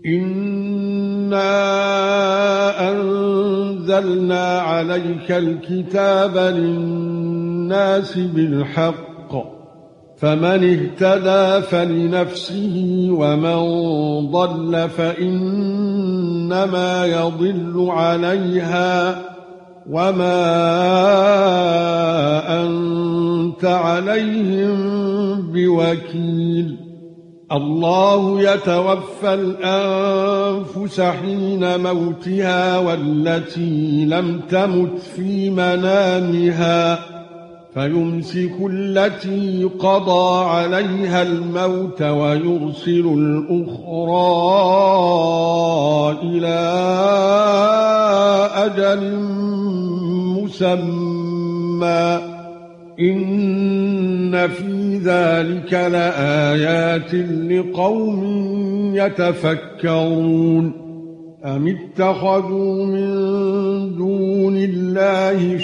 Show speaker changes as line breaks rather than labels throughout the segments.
إِنَّا أَنزَلْنَا عَلَيْكَ الْكِتَابَ لِلنَّاسِ بِالْحَقِّ فَمَنِ اهْتَدَى فَلِنَفْسِهِ وَمَنْ ضَلَّ فَإِنَّمَا يَضِلُّ عَلَيْهَا وَمَا أَنْتَ عَلَيْهِمْ بِوَكِيلٍ الله يتوفى الأنفس حين موتها والتي لم تمت في منامها فيمسك التي قضى عليها الموت ويرسل الأخرى إلى أجل مسمى إن في ذلك لآيات لقوم يتفكرون أم اتخذوا من دون الله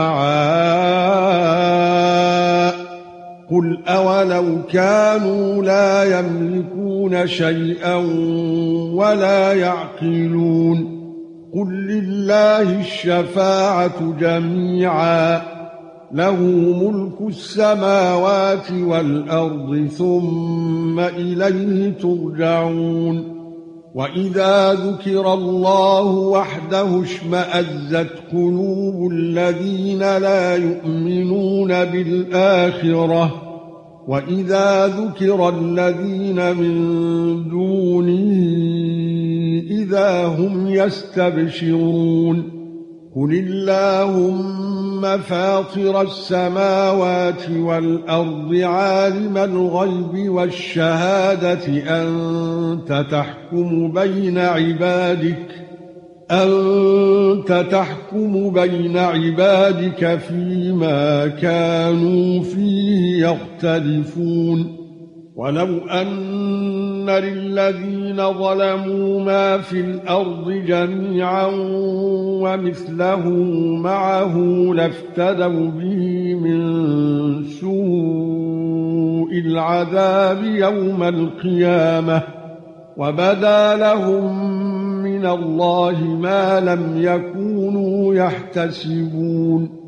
شفعاء قل أولو كانوا لا يملكون شيئا ولا يعقلون قل لله الشفاعة جميعا له ملك السماوات والأرض ثم إليه ترجعون وإذا ذكر الله وحده اشمأزت قلوب الذين لا يؤمنون بالآخرة وإذا ذكر الذين من دونه إذا هم يستبشرون قل اللهم فاطر السماوات والأرض عالم الغيب والشهادة أنت تحكم بين عبادك فيما كانوا فيه يختلفون ولو أن للذين ظلموا ما في الأرض جميعا ومثله معه لافتدوا به من سوء العذاب يوم القيامة وبدا لهم من الله ما لم يكونوا يحتسبون